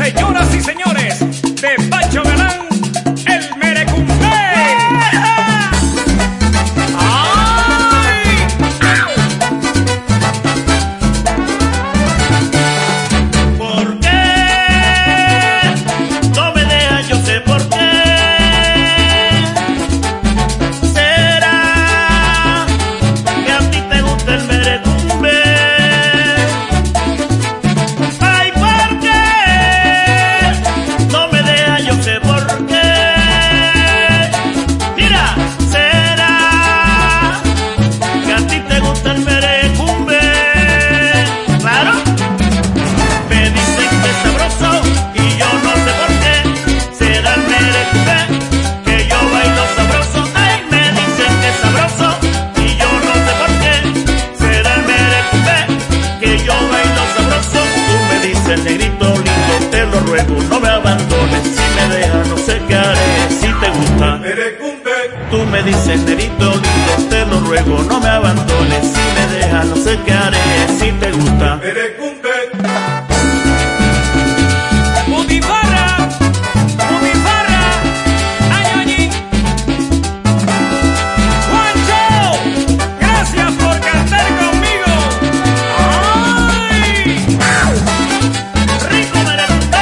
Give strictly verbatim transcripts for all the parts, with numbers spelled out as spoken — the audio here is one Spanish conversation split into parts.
Señoras y señores, de Pacho Galán, el Merecumbe. ¡Ay! ¿Por qué no me dejas? Yo sé por qué. ¿Será que a ti te gusta el merecumbe? Ay, ¿por qué no me dejas? Yo sé por qué. Mira, ¿será que a ti te gusta el merecumbe? Claro. Me dicen que es sabroso y yo no sé por qué. Será el merecumbe que yo bailo sabroso. Ay, me dicen que es sabroso y yo no sé por qué. Será el merecumbe que yo bailo sabroso. Tú me dices, negrito lindo, te lo ruego, no me abandones. Si me dejas, no sé qué haré. Si te gusta Merecumbe, tú me dices, negrito lindo, te lo ruego, no me abandones. Si me dejas, no sé qué haré. Si te gusta merecumbe, Butifarra, Butifarra, Añoñín. Juancho, gracias por cantar conmigo. ¡Ay! rico merecumbe.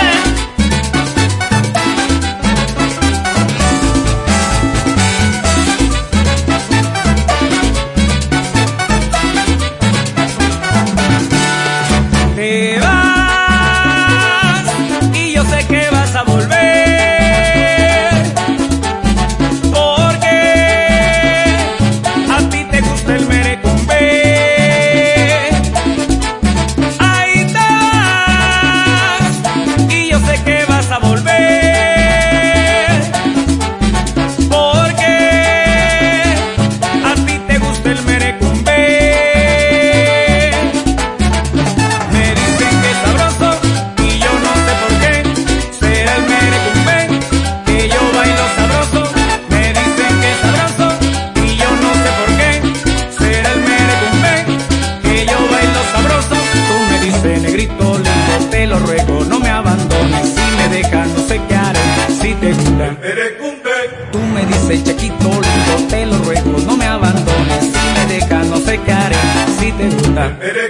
Te vas y yo sé que vas a volver, porque a ti te gusta el merecumbe. Ahí te vas y yo sé que vas a volver, porque a ti te gusta el merecumbe. Me dicen que es sabroso y yo no sé por qué. Será el merecumbe que yo bailo sabroso. Me dicen que es sabroso y yo no sé por qué. Será el merecumbe que yo bailo sabroso. Tú me dices, negrito lindo, te lo ruego, no me abandones. Si me dejas, no sé qué haré. Si te gusta, merecumbe, tú me dices, chiquito lindo, te lo ruego, no me abandones. Si me dejas, no sé qué haré. Si te gusta, merecumbe.